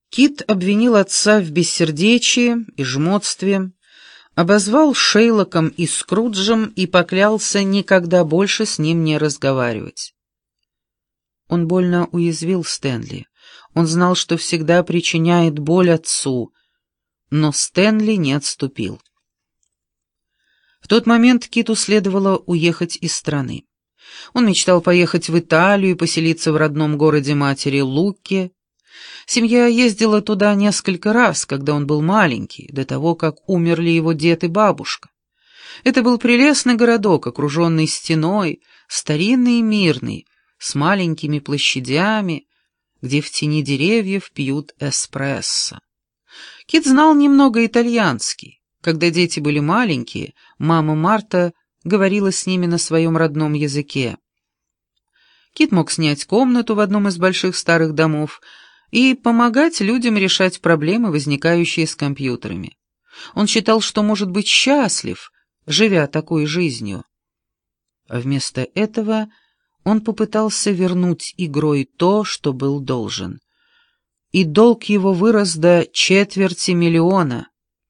Кит обвинил отца в бессердечии и жмотстве, обозвал Шейлоком и Скруджем и поклялся никогда больше с ним не разговаривать. Он больно уязвил Стэнли. Он знал, что всегда причиняет боль отцу, но Стэнли не отступил. В тот момент Киту следовало уехать из страны. Он мечтал поехать в Италию и поселиться в родном городе матери Лукке. Семья ездила туда несколько раз, когда он был маленький, до того, как умерли его дед и бабушка. Это был прелестный городок, окруженный стеной, старинный и мирный, с маленькими площадями, где в тени деревьев пьют эспрессо. Кит знал немного итальянский. Когда дети были маленькие, мама Марта говорила с ними на своем родном языке. Кит мог снять комнату в одном из больших старых домов и помогать людям решать проблемы, возникающие с компьютерами. Он считал, что может быть счастлив, живя такой жизнью. А вместо этого он попытался вернуть игрой то, что был должен. И долг его вырос до $250 000.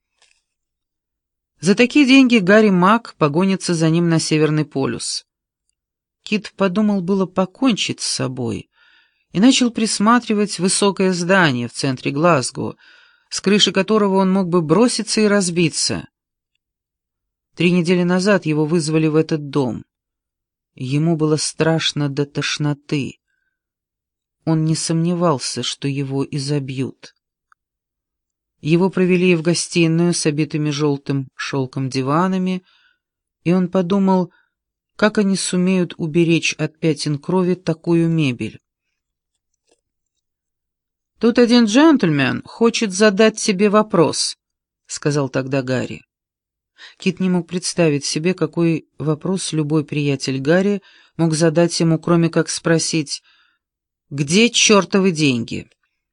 За такие деньги Гарри Мак погонится за ним на Северный полюс. Кит подумал было покончить с собой и начал присматривать высокое здание в центре Глазго, с крыши которого он мог бы броситься и разбиться. 3 недели назад его вызвали в этот дом. Ему было страшно до тошноты. Он не сомневался, что его изобьют. Его провели в гостиную с обитыми желтым шелком диванами, и он подумал, как они сумеют уберечь от пятен крови такую мебель. «Тут один джентльмен хочет задать тебе вопрос», — сказал тогда Гарри. Кит не мог представить себе, какой вопрос любой приятель Гарри мог задать ему, кроме как спросить «Где чертовы деньги?».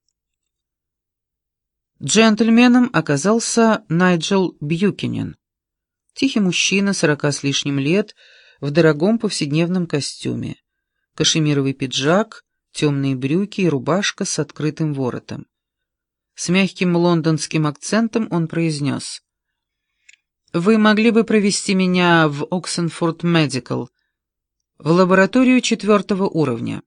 Джентльменом оказался Найджел Бьюкинен. Тихий мужчина, 40 с лишним лет, в дорогом повседневном костюме. Кашемировый пиджак, темные брюки и рубашка с открытым воротом. С мягким лондонским акцентом он произнес: «Вы могли бы провести меня в Оксенфорд Медикал, в лабораторию 4-го уровня».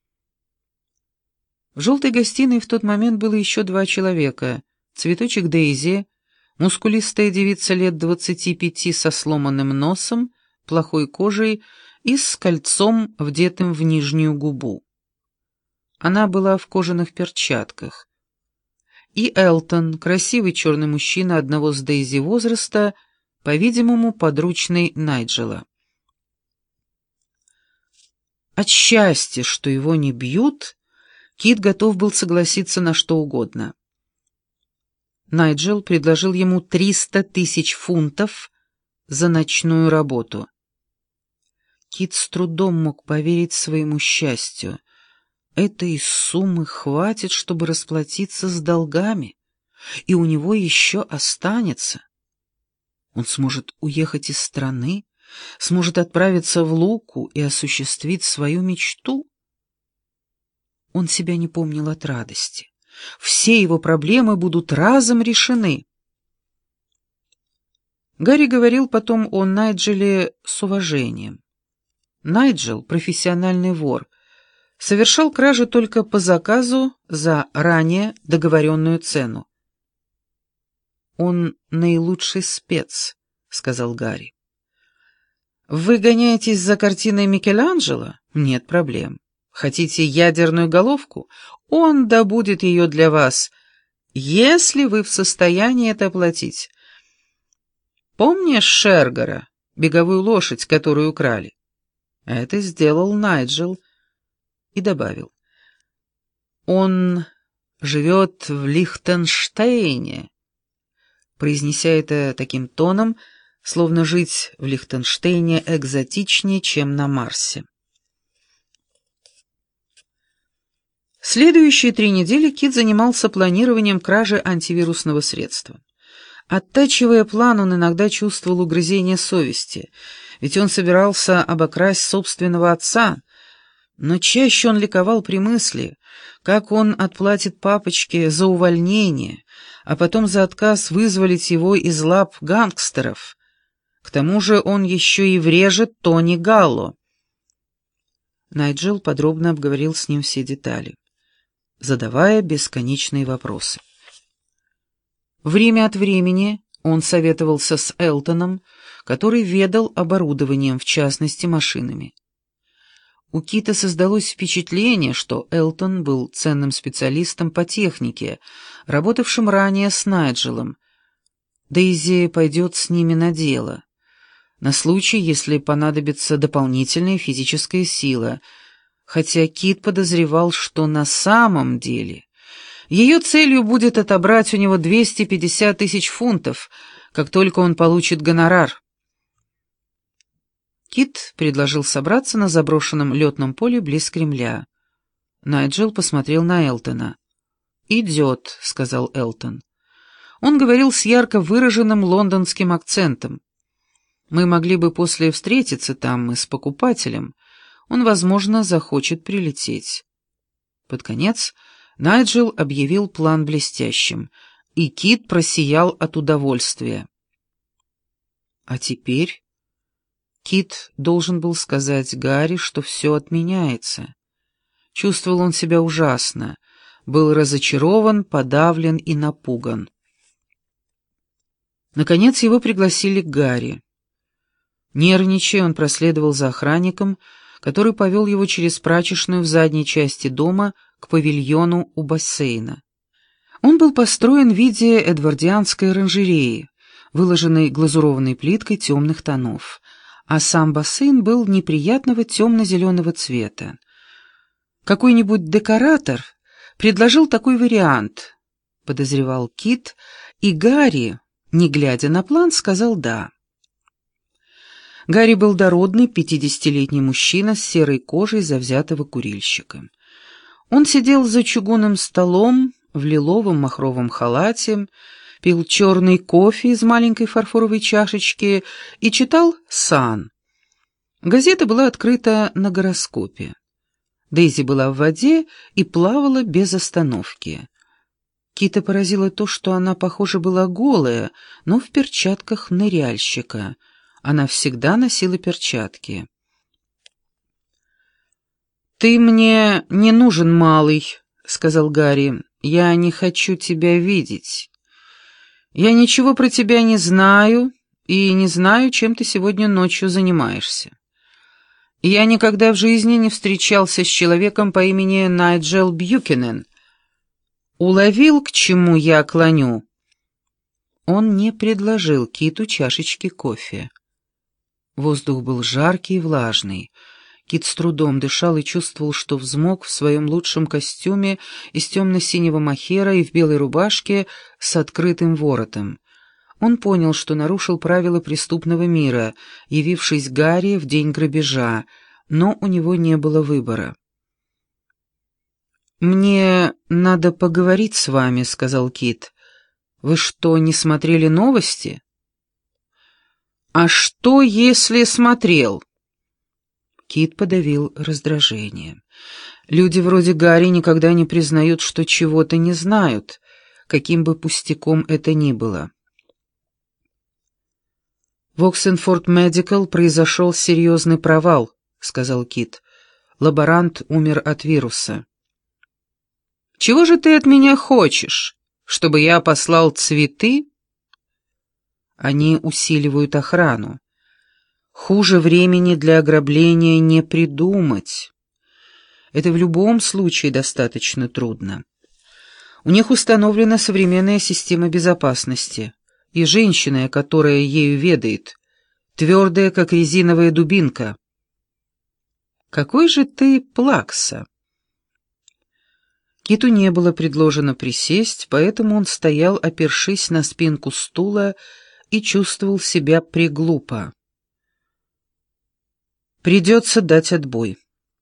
В желтой гостиной в тот момент было еще 2 человека: цветочек Дейзи, мускулистая девица лет 25 со сломанным носом, плохой кожей и с кольцом, вдетым в нижнюю губу. Она была в кожаных перчатках. И Элтон, красивый черный мужчина одного с Дейзи возраста, по-видимому, подручный Найджела. От счастья, что его не бьют, Кит готов был согласиться на что угодно. Найджел предложил ему 300 000 фунтов за ночную работу. Кит с трудом мог поверить своему счастью. Этой суммы хватит, чтобы расплатиться с долгами, и у него еще останется. Он сможет уехать из страны, сможет отправиться в Луку и осуществить свою мечту. Он себя не помнил от радости. Все его проблемы будут разом решены. Гарри говорил потом о Найджеле с уважением. Найджел, профессиональный вор, совершал кражи только по заказу за ранее договоренную цену. «Он наилучший спец», — сказал Гарри. «Вы гоняетесь за картиной Микеланджело? Нет проблем. Хотите ядерную головку? Он добудет ее для вас, если вы в состоянии это оплатить. Помнишь Шергора, беговую лошадь, которую украли? Это сделал Найджел». И добавил: «Он живет в Лихтенштейне», произнеся это таким тоном, словно жить в Лихтенштейне экзотичнее, чем на Марсе. Следующие 3 недели Кит занимался планированием кражи антивирусного средства. Оттачивая план, он иногда чувствовал угрызение совести, ведь он собирался обокрасть собственного отца, но чаще он ликовал при мысли, как он отплатит папочке за увольнение, а потом за отказ вызволить его из лап гангстеров. К тому же он еще и врежет Тони Галло. Найджел подробно обговорил с ним все детали, задавая бесконечные вопросы. Время от времени он советовался с Элтоном, который ведал оборудованием, в частности машинами. У Кита создалось впечатление, что Элтон был ценным специалистом по технике, работавшим ранее с Найджелом. Дейзи пойдет с ними на дело, на случай, если понадобится дополнительная физическая сила, хотя Кит подозревал, что на самом деле ее целью будет отобрать у него 250 тысяч фунтов, как только он получит гонорар. Кит предложил собраться на заброшенном летном поле близ Кремля. Найджел посмотрел на Элтона. «Идет», — сказал Элтон. Он говорил с ярко выраженным лондонским акцентом. «Мы могли бы после встретиться там и с покупателем. Он, возможно, захочет прилететь». Под конец Найджел объявил план блестящим, и Кит просиял от удовольствия. А теперь Кит должен был сказать Гарри, что все отменяется. Чувствовал он себя ужасно, был разочарован, подавлен и напуган. Наконец его пригласили к Гарри. Нервничая, он проследовал за охранником, который повел его через прачечную в задней части дома к павильону у бассейна. Он был построен в виде эдвардианской оранжереи, выложенной глазурованной плиткой темных тонов, а сам бассейн был неприятного темно-зеленого цвета. Какой-нибудь декоратор предложил такой вариант, подозревал Кит, и Гарри, не глядя на план, сказал «да». Гарри был дородный, 50-летний мужчина с серой кожей завзятого курильщика. Он сидел за чугунным столом в лиловом махровом халате, пил черный кофе из маленькой фарфоровой чашечки и читал «Сан». Газета была открыта на гороскопе. Дейзи была в воде и плавала без остановки. Кита поразило то, что она, похоже, была голая, но в перчатках ныряльщика. Она всегда носила перчатки. «Ты мне не нужен, малый», — сказал Гарри. «Я не хочу тебя видеть. Я ничего про тебя не знаю и не знаю, чем ты сегодня ночью занимаешься. Я никогда в жизни не встречался с человеком по имени Найджел Бьюкенен. Уловил, к чему я клоню?» Он не предложил Киту чашечки кофе. Воздух был жаркий и влажный. Кит с трудом дышал и чувствовал, что взмок в своем лучшем костюме из темно-синего мохера и в белой рубашке с открытым воротом. Он понял, что нарушил правила преступного мира, явившись Гарри в день грабежа, но у него не было выбора. «Мне надо поговорить с вами», — сказал Кит. «Вы что, не смотрели новости?» «А что, если смотрел?» Кит подавил раздражение. Люди вроде Гарри никогда не признают, что чего-то не знают, каким бы пустяком это ни было. «В Оксенфорд Медикал произошел серьезный провал», — сказал Кит. «Лаборант умер от вируса». «Чего же ты от меня хочешь? Чтобы я послал цветы?» «Они усиливают охрану. Хуже времени для ограбления не придумать. Это в любом случае достаточно трудно. У них установлена современная система безопасности, и женщина, которая ею ведает, твердая, как резиновая дубинка». «Какой же ты плакса!» Киту не было предложено присесть, поэтому он стоял, опершись на спинку стула, и чувствовал себя приглупо. «Придется дать отбой».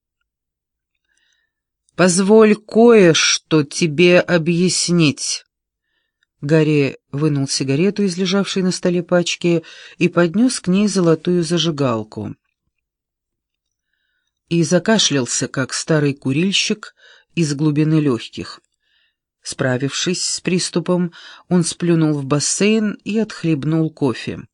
«Позволь кое-что тебе объяснить». Гарри вынул сигарету из лежавшей на столе пачки и поднес к ней золотую зажигалку. И закашлялся, как старый курильщик, из глубины легких. Справившись с приступом, он сплюнул в бассейн и отхлебнул кофе.